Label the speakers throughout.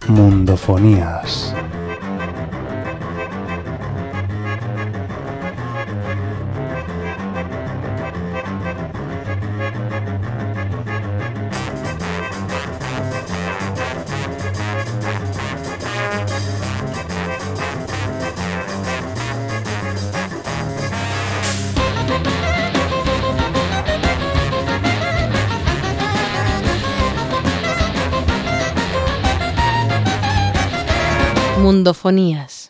Speaker 1: Mundofonías.
Speaker 2: Mundofonías.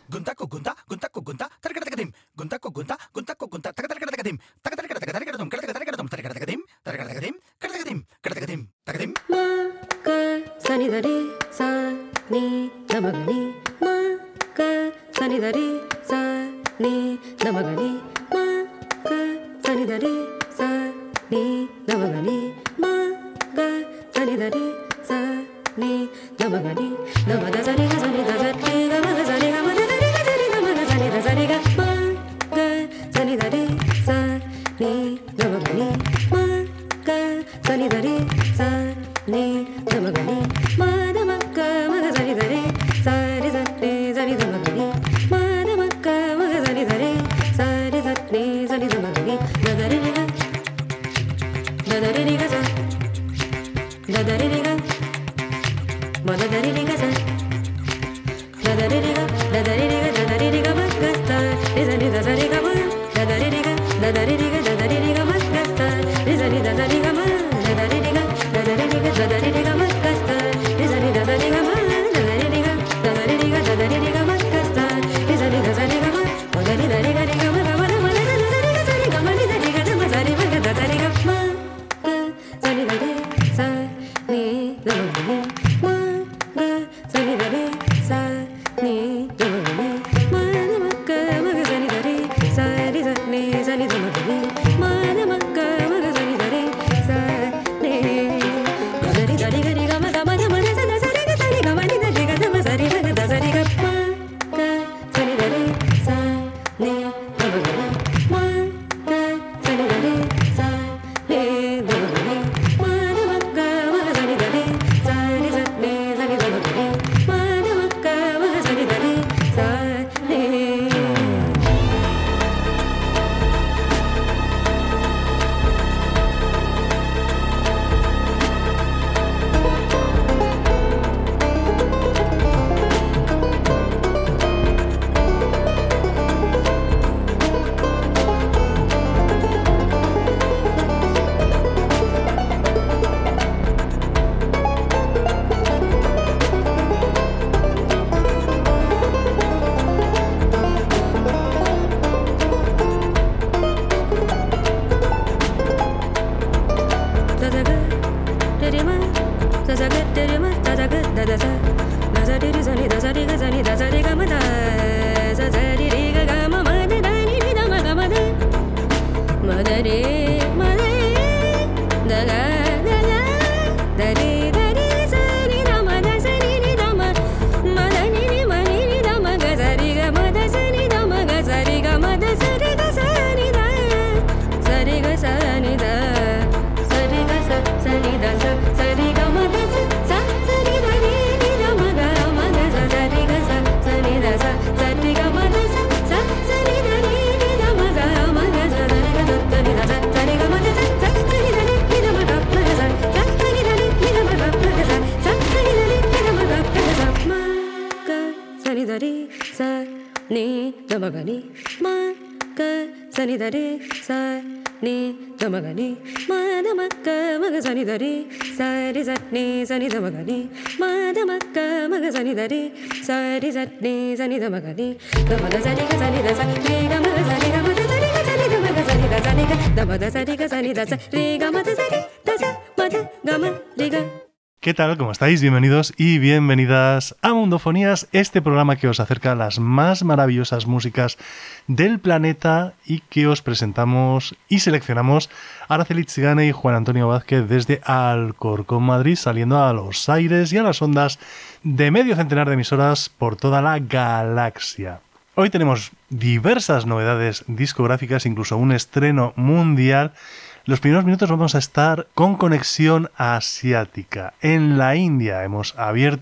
Speaker 2: ¿Qué tal? ¿Cómo estáis? Bienvenidos y bienvenidas a Mundofonías, este programa que os acerca a las más maravillosas músicas del planeta y que os presentamos y seleccionamos Araceli Tzigane y Juan Antonio Vázquez desde Alcorcón, Madrid, saliendo a los aires y a las ondas de medio centenar de emisoras por toda la galaxia. Hoy tenemos diversas novedades discográficas, incluso un estreno mundial. Los primeros minutos vamos a estar con conexión asiática. En la India hemos abierto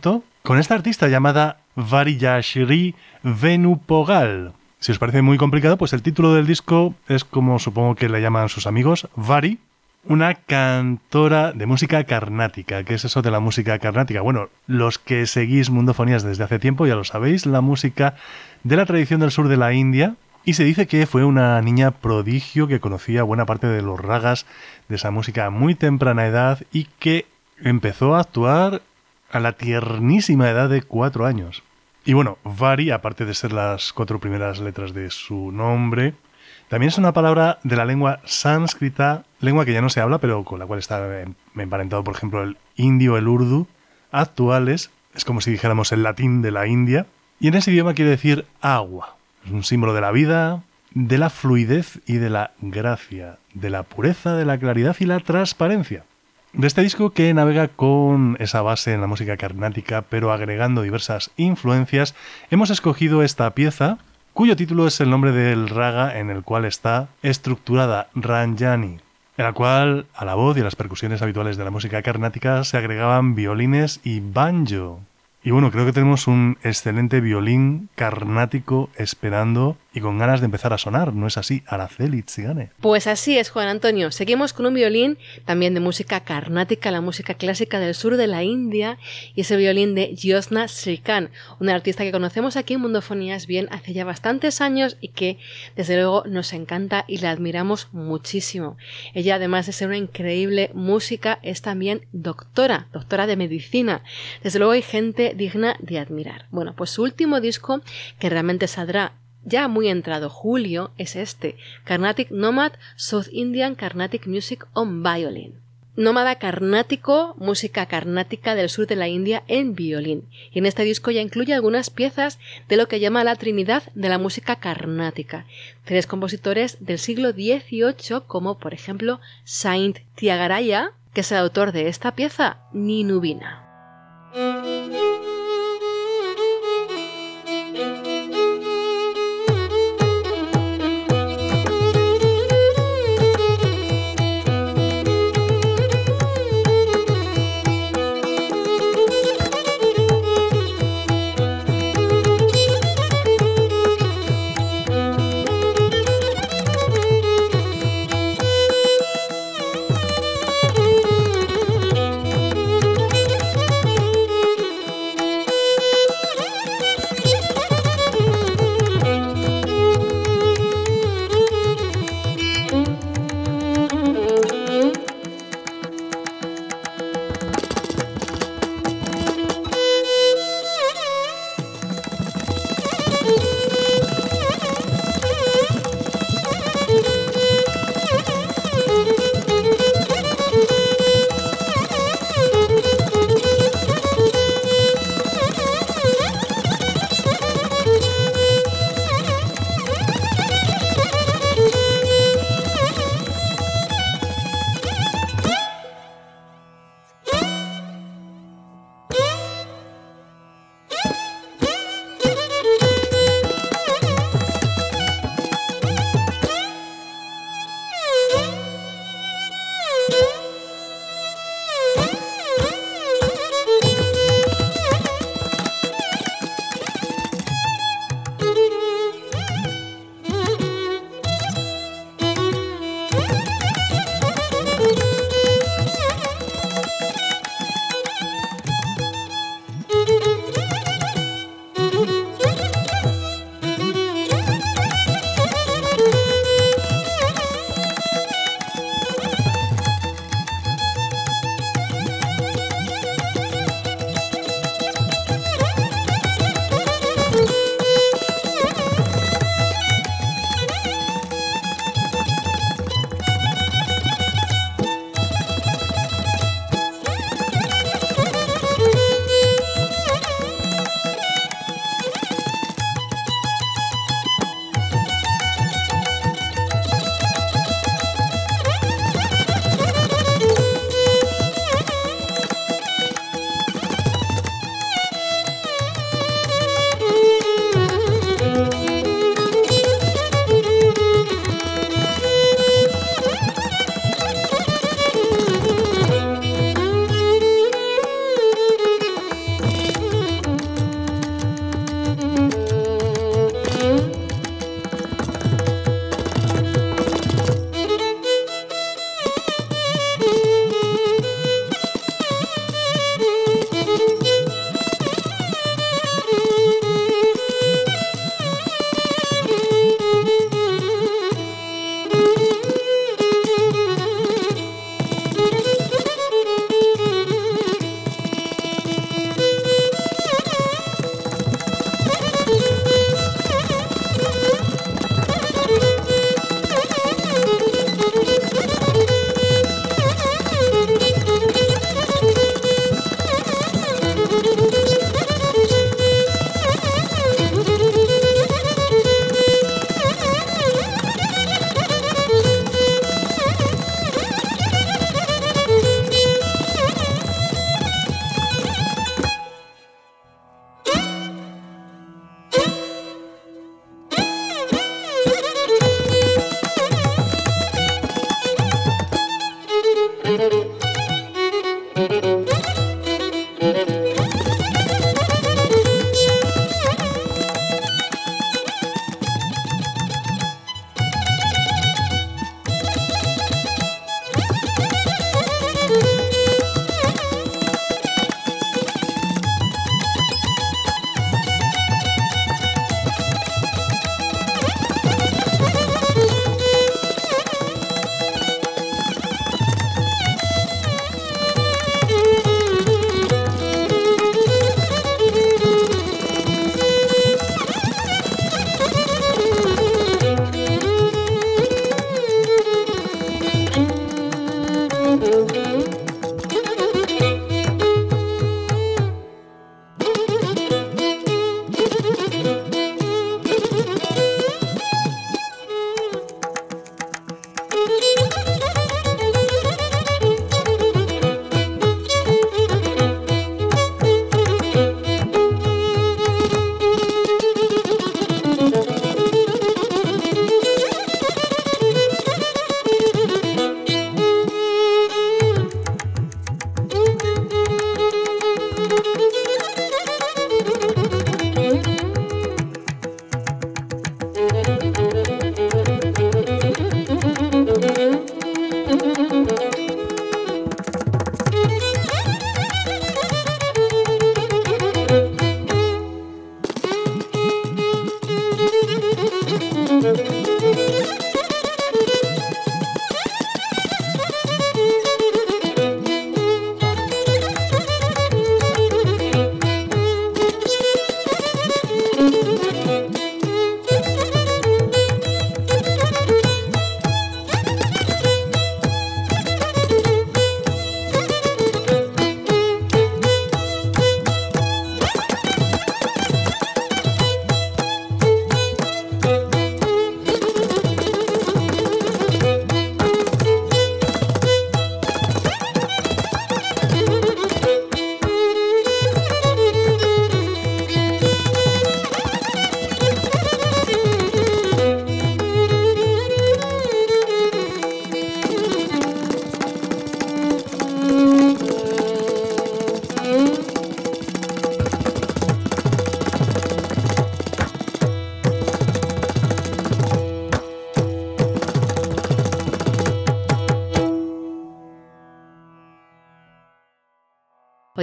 Speaker 2: con esta artista llamada Variyashri Venupogal. Si os parece muy complicado, pues el título del disco es como supongo que le llaman sus amigos, Vari, una cantora de música carnática. ¿Qué es eso de la música carnática? Bueno, los que seguís Mundofonías desde hace tiempo ya lo sabéis, la música de la tradición del sur de la India, y se dice que fue una niña prodigio que conocía buena parte de los ragas de esa música a muy temprana edad y que empezó a actuar a la tiernísima edad de 4 años. Y bueno, Vari, aparte de ser las 4 primeras letras de su nombre, también es una palabra de la lengua sánscrita, lengua que ya no se habla, pero con la cual está emparentado, por ejemplo, el indio, el urdu, actuales, es como si dijéramos el latín de la India, y en ese idioma quiere decir agua. Es un símbolo de la vida, de la fluidez y de la gracia, de la pureza, de la claridad y la transparencia. De este disco que navega con esa base en la música carnática, pero agregando diversas influencias, hemos escogido esta pieza, cuyo título es el nombre del raga en el cual está estructurada, Ranjani, en la cual a la voz y a las percusiones habituales de la música carnática se agregaban violines y banjo. Y bueno, creo que tenemos un excelente violín carnático esperando y con ganas de empezar a sonar, ¿no es así, Araceli Tsigane?
Speaker 1: Pues así es, Juan Antonio. Seguimos con un violín también de música carnática, la música clásica del sur de la India, y ese violín de Jyotsna Srikanth, una artista que conocemos aquí en Mundofonías bien hace ya bastantes años y que desde luego nos encanta y la admiramos muchísimo. Ella, además de ser una increíble música, es también doctora de medicina. Desde luego hay gente digna de admirar. Bueno, pues su último disco, que realmente saldrá ya muy entrado julio, es este, Carnatic Nomad South Indian Carnatic Music on Violin. Nómada carnático, música carnática del sur de la India en violín. Y en este disco ya incluye algunas piezas de lo que llama la Trinidad de la música carnática. 3 compositores del siglo XVIII, como por ejemplo Saint Thiagaraya, que es el autor de esta pieza, Ninubina.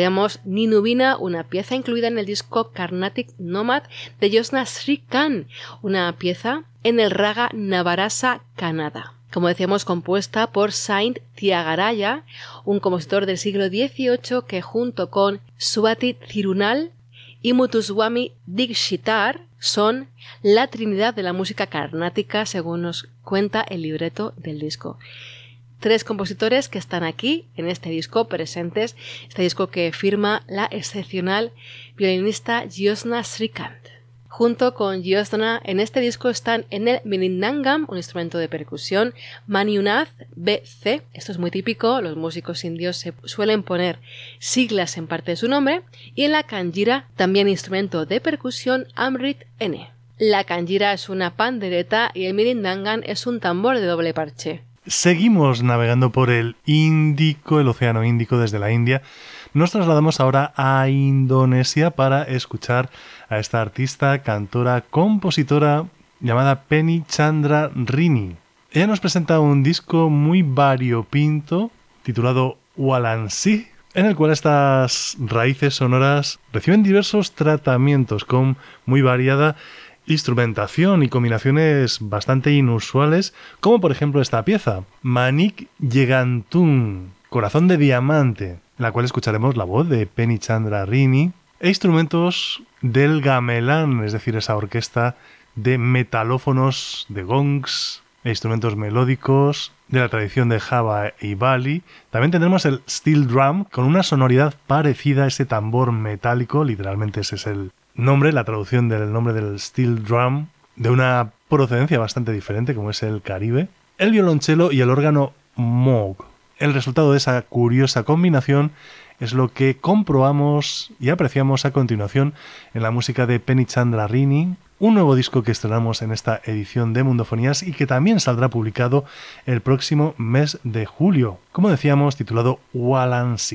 Speaker 1: Apoyamos Ninubina, una pieza incluida en el disco Carnatic Nomad de Josna Srikan, una pieza en el raga Navarasa Kannada. Como decíamos, compuesta por Saint Thiagaraya, un compositor del siglo XVIII que junto con Swati Thirunal y Muthuswami Dikshitar son la trinidad de la música carnática, según nos cuenta el libreto del disco. 3 compositores que están aquí en este disco presentes, este disco que firma la excepcional violinista Josna Srikant. Junto con Josna, en este disco están en el Mridangam, un instrumento de percusión, Maniunath BC, esto es muy típico, los músicos indios se suelen poner siglas en parte de su nombre, y en la kanjira, también instrumento de percusión, Amrit N. La kanjira es una pandereta y el Mridangam es un tambor de doble parche.
Speaker 2: Seguimos navegando por el Índico, el Océano Índico desde la India. Nos trasladamos ahora a Indonesia para escuchar a esta artista, cantora, compositora llamada Penny Chandra Rini. Ella nos presenta un disco muy variopinto titulado Walansi, en el cual estas raíces sonoras reciben diversos tratamientos con muy variada instrumentación y combinaciones bastante inusuales, como por ejemplo esta pieza, Manik Yegantung, Corazón de Diamante, en la cual escucharemos la voz de Penny Chandra Rini e instrumentos del gamelan, es decir, esa orquesta de metalófonos, de gongs e instrumentos melódicos de la tradición de Java y Bali. También tendremos el steel drum con una sonoridad parecida a ese tambor metálico, literalmente ese es el nombre, la traducción del nombre del steel drum, de una procedencia bastante diferente como es el Caribe, el violonchelo y el órgano Moog. El resultado de esa curiosa combinación es lo que comprobamos y apreciamos a continuación en la música de Penny Chandra Rini, un nuevo disco que estrenamos en esta edición de Mundofonías y que también saldrá publicado el próximo mes de julio, como decíamos, titulado Walansi.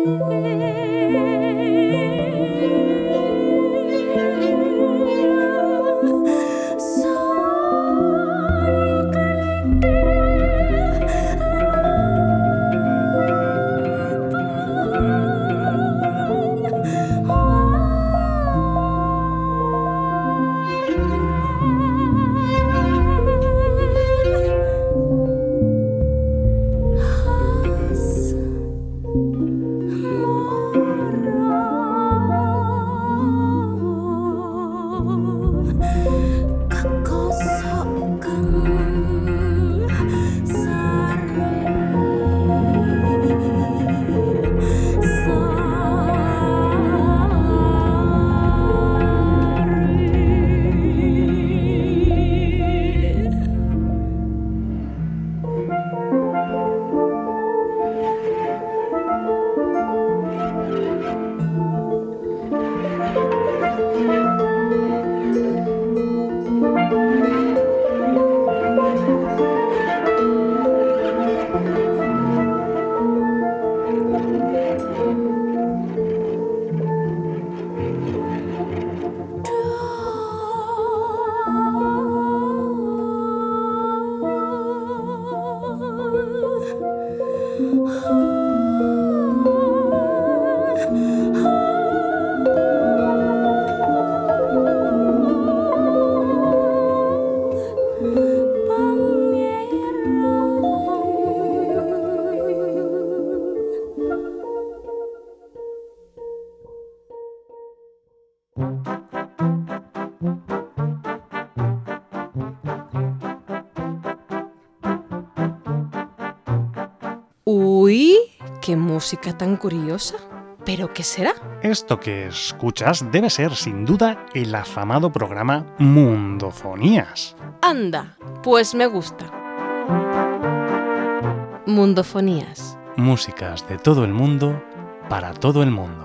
Speaker 1: Uy, qué música tan curiosa. ¿Pero qué será?
Speaker 2: Esto que escuchas debe ser, sin duda, el afamado programa Mundofonías.
Speaker 1: Anda, pues me gusta. Mundofonías.
Speaker 2: Músicas de todo el mundo, para todo el mundo.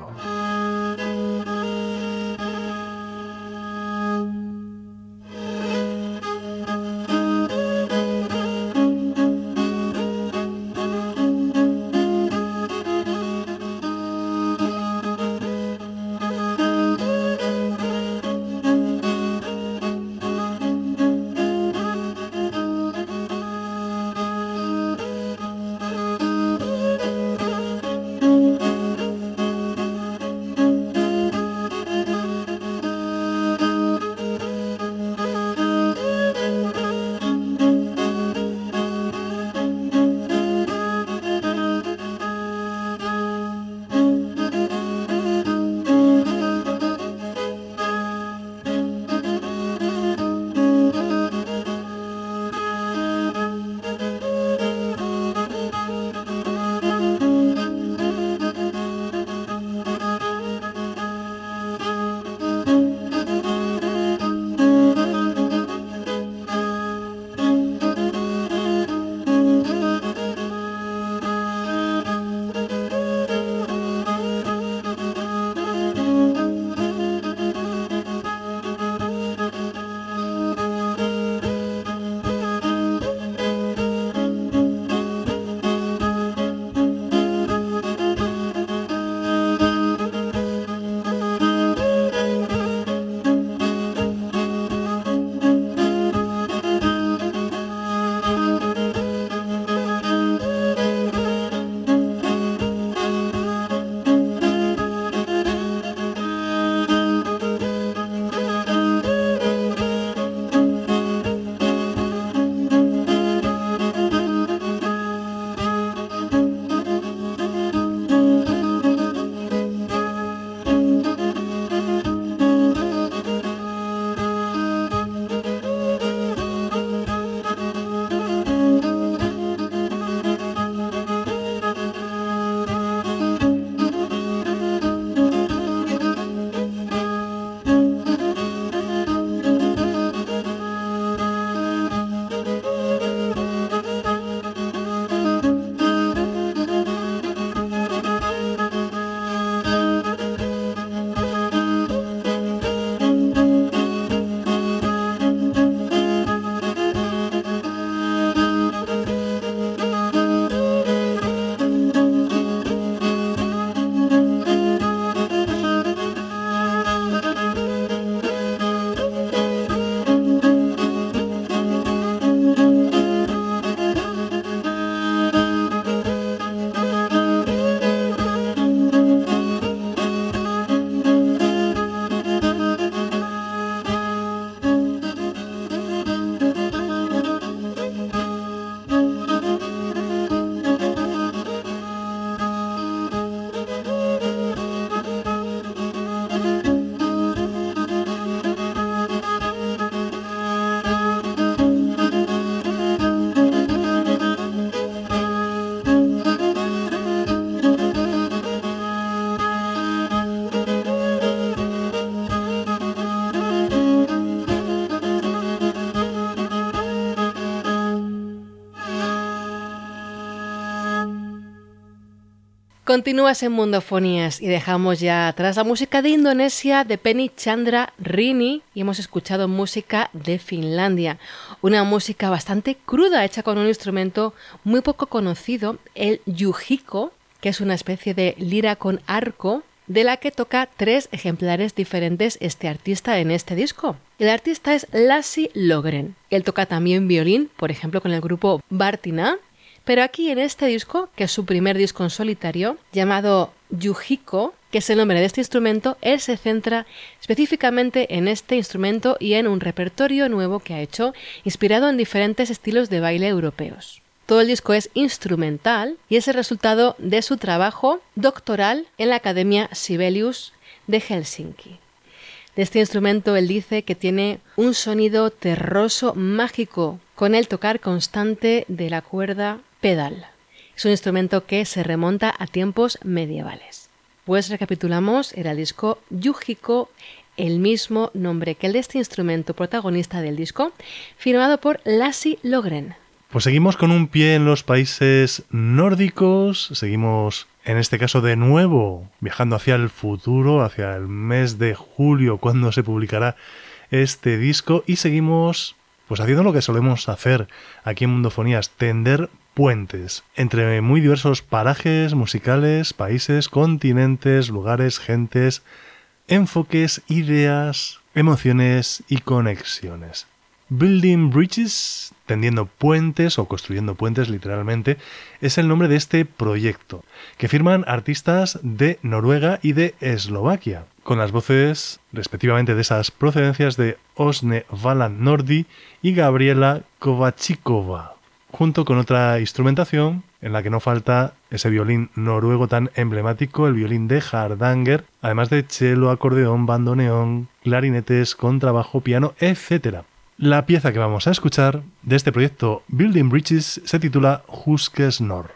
Speaker 1: Continúas en Mundofonías y dejamos ya atrás la música de Indonesia de Penny Chandra Rini y hemos escuchado música de Finlandia, una música bastante cruda hecha con un instrumento muy poco conocido, el yujiko, que es una especie de lira con arco de la que toca 3 ejemplares diferentes este artista en este disco. El artista es Lassi Logren. Él toca también violín, por ejemplo con el grupo Bartina, pero aquí en este disco, que es su primer disco en solitario, llamado Yujiko, que es el nombre de este instrumento, él se centra específicamente en este instrumento y en un repertorio nuevo que ha hecho, inspirado en diferentes estilos de baile europeos. Todo el disco es instrumental y es el resultado de su trabajo doctoral en la Academia Sibelius de Helsinki. De este instrumento él dice que tiene un sonido terroso mágico con el tocar constante de la cuerda pedal. Es un instrumento que se remonta a tiempos medievales. Pues recapitulamos, era el disco Yujiko, el mismo nombre que el de este instrumento protagonista del disco, firmado por Lassi Logren.
Speaker 2: Pues seguimos con un pie en los países nórdicos, seguimos en este caso de nuevo viajando hacia el futuro, hacia el mes de julio cuando se publicará este disco y seguimos pues haciendo lo que solemos hacer aquí en Mundofonías, tender puentes entre muy diversos parajes musicales, países, continentes, lugares, gentes, enfoques, ideas, emociones y conexiones. Building Bridges, tendiendo puentes o construyendo puentes literalmente, es el nombre de este proyecto, que firman artistas de Noruega y de Eslovaquia, con las voces respectivamente de esas procedencias de Åsne Valand Nordi y Gabriela Kováčíková, junto con otra instrumentación en la que no falta ese violín noruego tan emblemático, el violín de Hardanger, además de cello, acordeón, bandoneón, clarinetes, contrabajo, piano, etc. La pieza que vamos a escuchar de este proyecto Building Bridges se titula Huskesnor.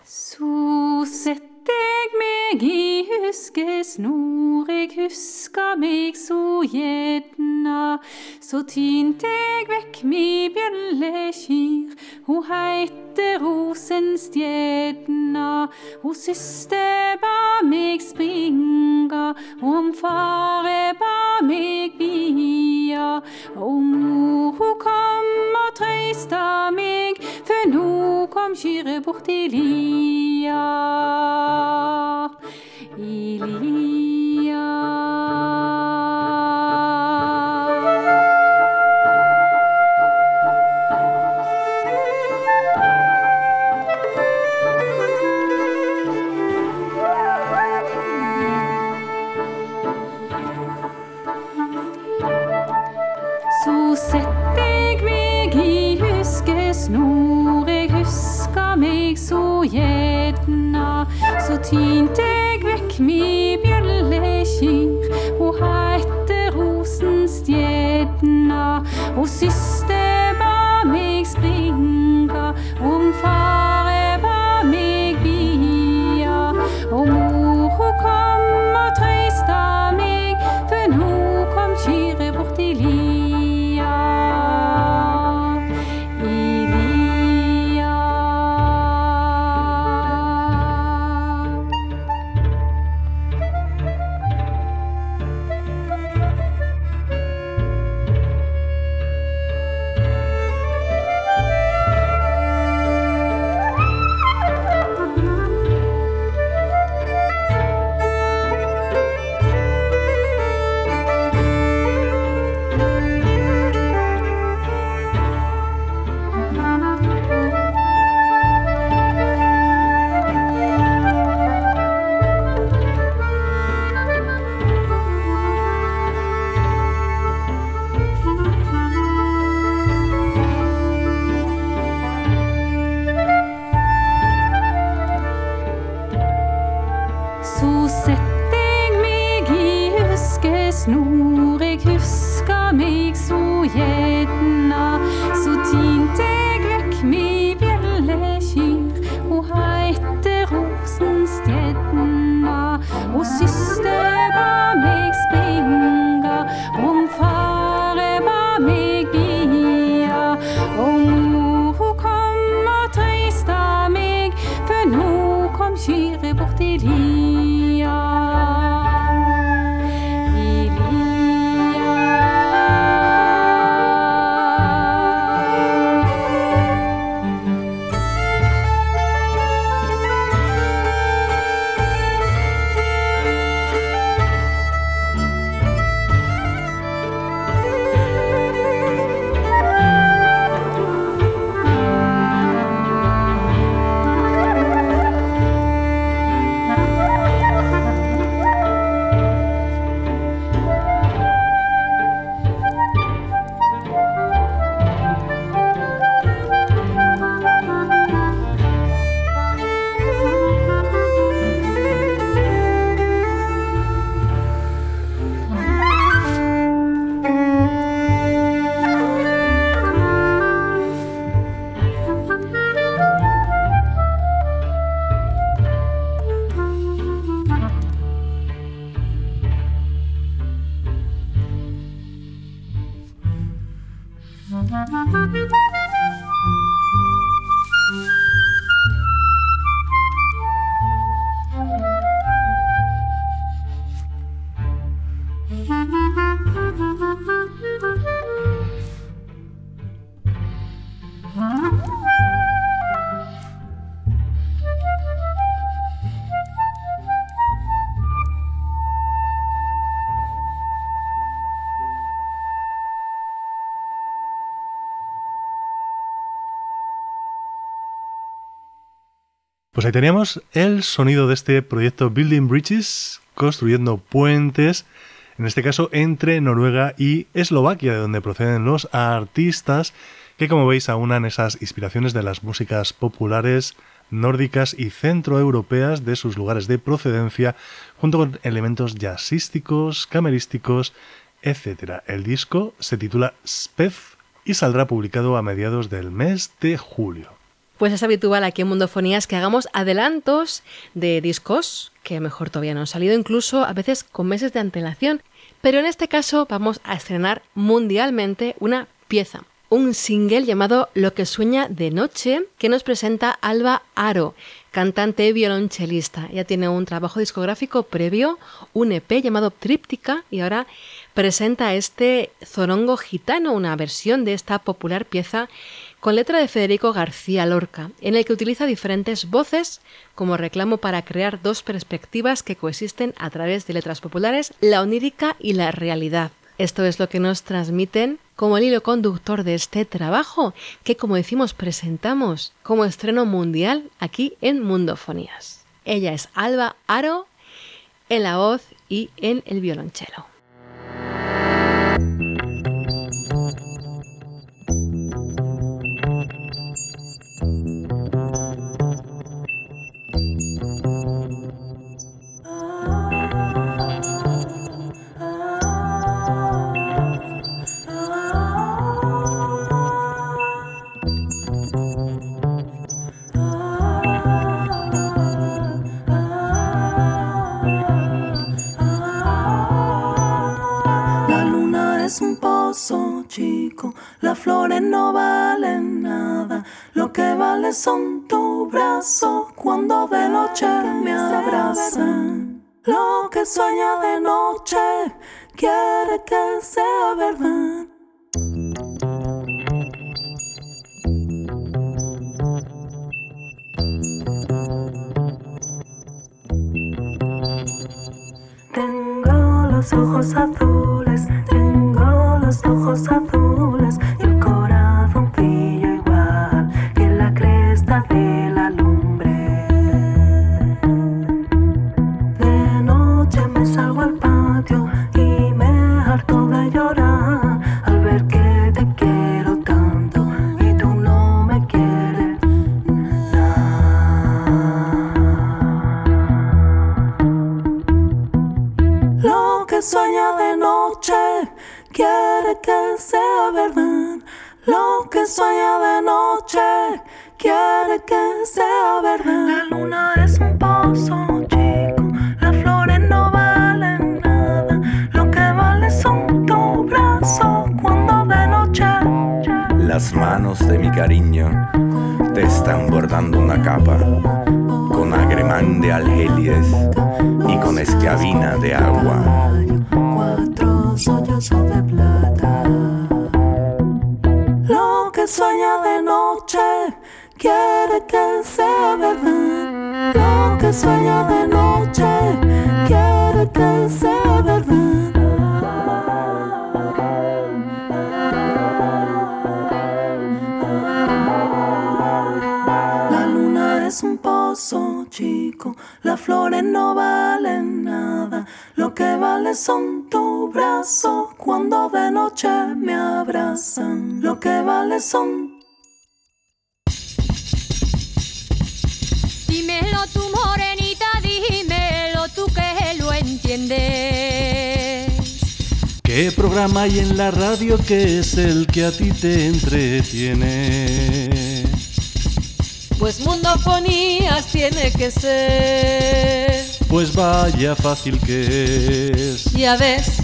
Speaker 3: Meg i huskesnor, eg huska meg så gjerne. Så tynt eg vekk mi bjøllekyr, ho heiter Rosenstjerna. Ho syster ba meg springa, om fare ba meg bia. Og mor ho kom og trøysta meg, for nå kom kyret bort i lia. Så sett eg meg i huskesnor, eg huska meg så gjerne. Så tynt eg vekk mi bjøllekyr, ho heiter Rosenstjerna. Og syster ba meg springa, om fare ba meg bia. Og mor ho kom og trøysta meg, for nå kom kyret bort i lia. Snor, eg huska meg så gjerne. Så tynt eg vekk mi bjøllekyr, ho heiter Rosenstjerna. Og syster ba meg springa, om fare ba meg bia. Og mor ho kom og trøysta meg, for nå kom kyret bort i lia.
Speaker 2: Pues ahí teníamos el sonido de este proyecto Building Bridges, construyendo puentes, en este caso entre Noruega y Eslovaquia, de donde proceden los artistas, que como veis aunan esas inspiraciones de las músicas populares nórdicas y centroeuropeas de sus lugares de procedencia, junto con elementos jazzísticos, camerísticos, etc. El disco se titula Spev y saldrá publicado a mediados del mes de julio.
Speaker 1: Pues es habitual aquí en Mundofonías que hagamos adelantos de discos que mejor todavía no han salido, incluso a veces con meses de antelación. Pero en este caso vamos a estrenar mundialmente una pieza, un single llamado Lo que sueña de noche, que nos presenta Alba Aro, cantante y violonchelista. Ella tiene un trabajo discográfico previo, un EP llamado Tríptica, y ahora presenta este Zorongo Gitano, una versión de esta popular pieza con letra de Federico García Lorca, en el que utiliza diferentes voces como reclamo para crear dos perspectivas que coexisten a través de letras populares, la onírica y la realidad. Esto es lo que nos transmiten como el hilo conductor de este trabajo, que como decimos presentamos como estreno mundial aquí en Mundofonías. Ella es Alba Aro en la voz y en el violonchelo.
Speaker 4: Chico, las flores no valen nada, lo que vale son tus brazos cuando de noche me abrazan. Lo que sueña de noche quiere que sea verdad. Tengo los ojos azules, los ojos azules y el corazoncillo igual que la cresta de la lumbre. De noche me salgo al patio y me harto de llorar al ver que te quiero tanto y tú no me quieres nada. Lo que sueña de noche quiere que sea verdad, lo que sueña de noche quiere que sea verdad. La luna es un pozo chico, las flores no valen nada, lo que vale son tus brazos cuando de noche.
Speaker 5: Las manos de mi cariño te están bordando una capa con agremán de algelides y con esclavina de agua.
Speaker 4: Sollozos de plata. Lo que sueña de noche quiere que sea verdad. Lo que sueña de noche quiere que sea verdad. La luna es un pozo chico, las flores no valen nada, lo que vale son tus brazos cuando de noche me abrazan. Lo que vale son.
Speaker 6: Dímelo tú, morenita, dímelo tú que lo entiendes.
Speaker 7: ¿Qué programa hay en la radio que es el que a ti te entretiene?
Speaker 8: Pues Mundofonías tiene que ser.
Speaker 7: Pues vaya fácil que es.
Speaker 8: Ya ves.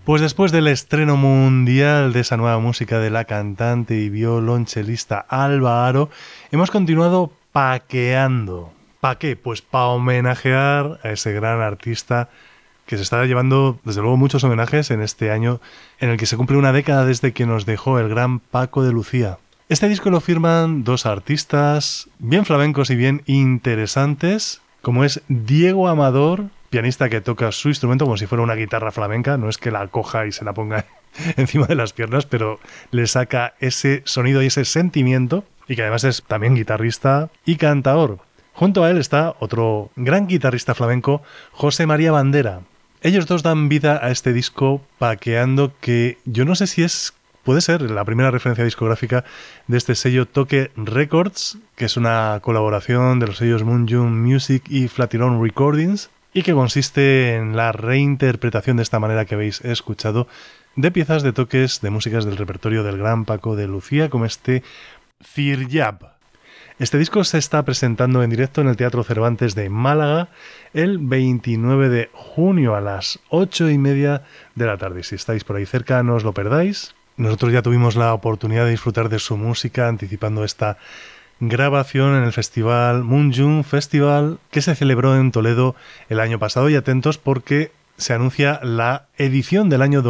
Speaker 2: Pues después del estreno mundial de esa nueva música de la cantante y violonchelista Alba Aro, hemos continuado paqueando. ¿Para qué? Pues para homenajear a ese gran artista que se está llevando, desde luego, muchos homenajes en este año en el que se cumple una década desde que nos dejó el gran Paco de Lucía. Este disco lo firman dos artistas bien flamencos y bien interesantes, como es Diego Amador, pianista que toca su instrumento como si fuera una guitarra flamenca, no es que la coja y se la ponga encima de las piernas, pero le saca ese sonido y ese sentimiento, y que además es también guitarrista y cantaor. Junto a él está otro gran guitarrista flamenco, José María Bandera. Ellos dos dan vida a este disco paqueando, que yo no sé si puede ser la primera referencia discográfica de este sello Toque Records, que es una colaboración de los sellos Moonjung Music y Flatiron Recordings, y que consiste en la reinterpretación de esta manera que habéis escuchado de piezas de toques de músicas del repertorio del gran Paco de Lucía, como este Ciryab. Este disco se está presentando en directo en el Teatro Cervantes de Málaga el 29 de junio a las 8:30 de la tarde. Si estáis por ahí cerca, no os lo perdáis. Nosotros ya tuvimos la oportunidad de disfrutar de su música anticipando esta grabación en el festival Moonjung Festival, que se celebró en Toledo el año pasado, y atentos porque se anuncia la edición del año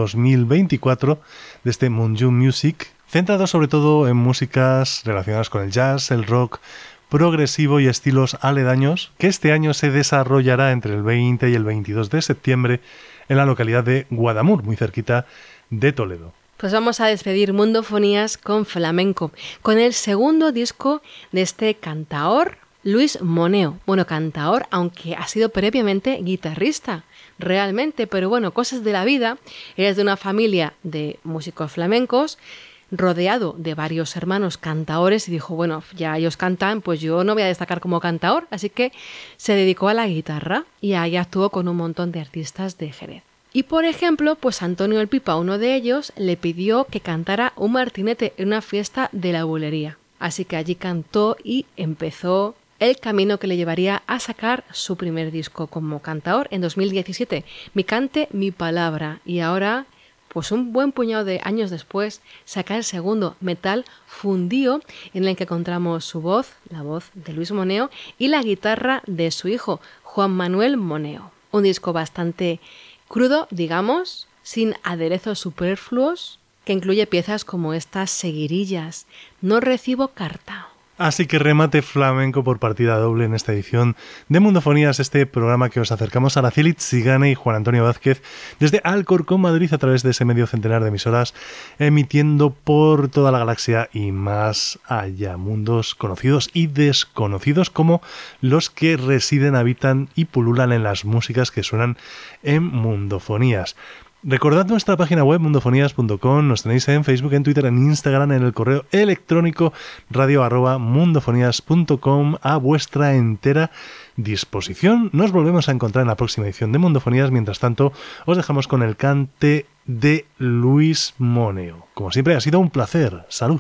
Speaker 2: 2024 de este Moonjung Music, centrado sobre todo en músicas relacionadas con el jazz, el rock progresivo y estilos aledaños, que este año se desarrollará entre el 20 y el 22 de septiembre en la localidad de Guadamur, muy cerquita de Toledo.
Speaker 1: Pues vamos a despedir Mundofonías con flamenco, con el segundo disco de este cantaor, Luis Moneo. Bueno, cantaor, aunque ha sido previamente guitarrista, realmente, pero bueno, cosas de la vida. Eres de una familia de músicos flamencos, rodeado de varios hermanos cantaores, y dijo, bueno, ya ellos cantan, pues yo no voy a destacar como cantaor, así que se dedicó a la guitarra y ahí actuó con un montón de artistas de Jerez. Y por ejemplo, pues Antonio el Pipa, uno de ellos, le pidió que cantara un martinete en una fiesta de la bulería. Así que allí cantó y empezó el camino que le llevaría a sacar su primer disco como cantaor en 2017, Mi cante, mi palabra. Y ahora, pues un buen puñado de años después, saca el segundo, Metal Fundío, en el que encontramos su voz, la voz de Luis Moneo, y la guitarra de su hijo, Juan Manuel Moneo. Un disco bastante crudo, digamos, sin aderezos superfluos, que incluye piezas como estas seguirillas. No recibo carta.
Speaker 2: Así que remate flamenco por partida doble en esta edición de Mundofonías, este programa que os acercamos a Araceli Tzigane y Juan Antonio Vázquez desde Alcorcón, Madrid, a través de ese medio centenar de emisoras, emitiendo por toda la galaxia y más allá. Mundos conocidos y desconocidos, como los que residen, habitan y pululan en las músicas que suenan en Mundofonías. Recordad nuestra página web mundofonías.com, nos tenéis en Facebook, en Twitter, en Instagram, en el correo electrónico radio@mundofonías.com a vuestra entera disposición. Nos volvemos a encontrar en la próxima edición de Mundofonías. Mientras tanto, os dejamos con el cante de Luis Moneo. Como siempre, ha sido un placer. ¡Salud!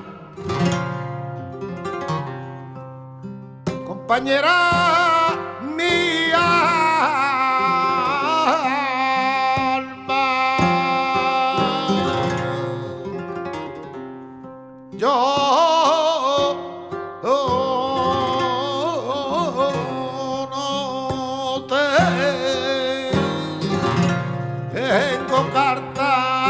Speaker 9: Compañera, mi alma. Yo no tengo carta.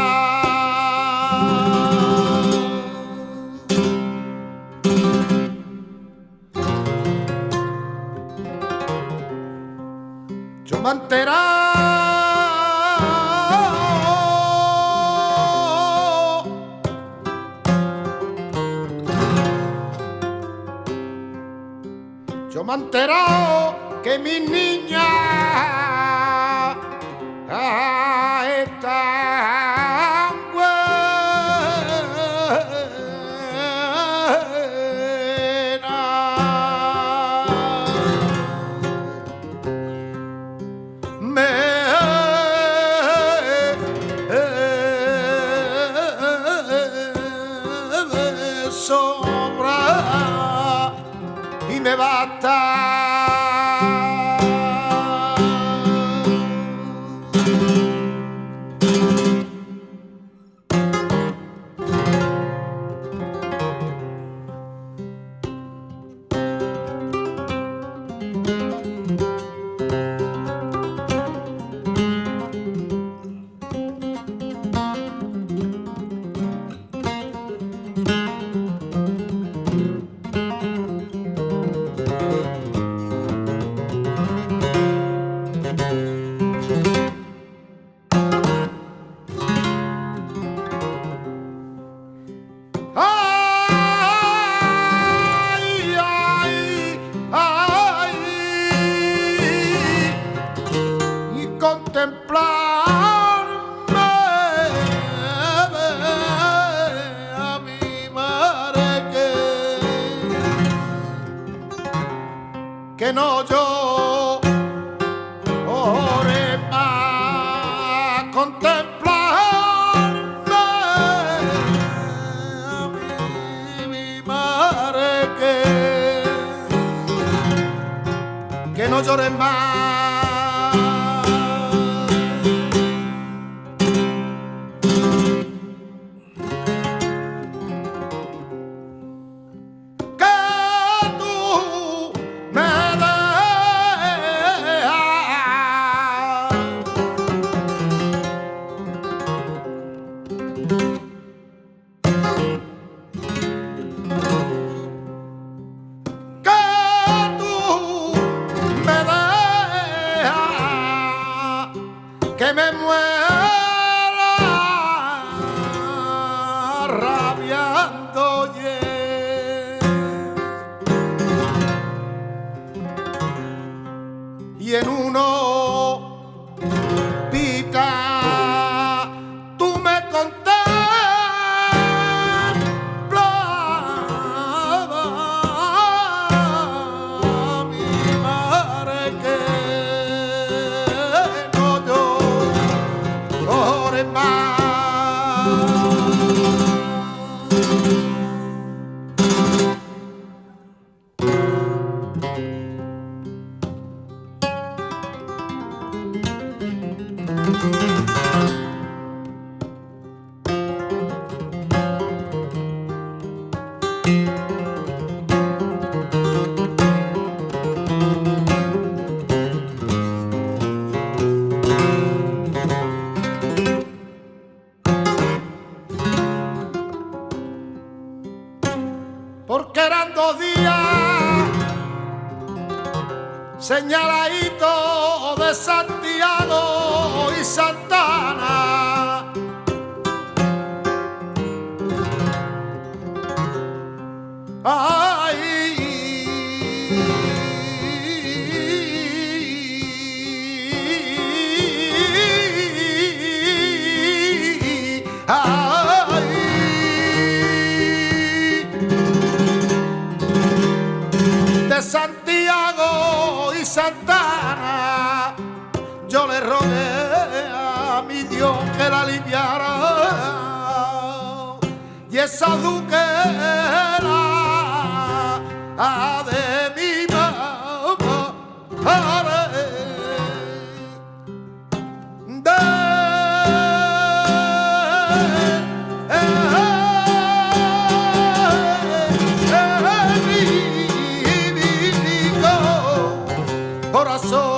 Speaker 9: Yo me he enterado que mi niña está sobra y me basta. Que no llore más, contemplarme a mi madre, que no llore más. Que me muera rabiando, y en uno pita tú me contemplabas, mi madre, que porque eran 2 días señaladitos de Santiago y Santana. Ay, de Santiago y Santana, yo le rogué a mi Dios que la aliviara, y esa duquera de mi mamá Corazón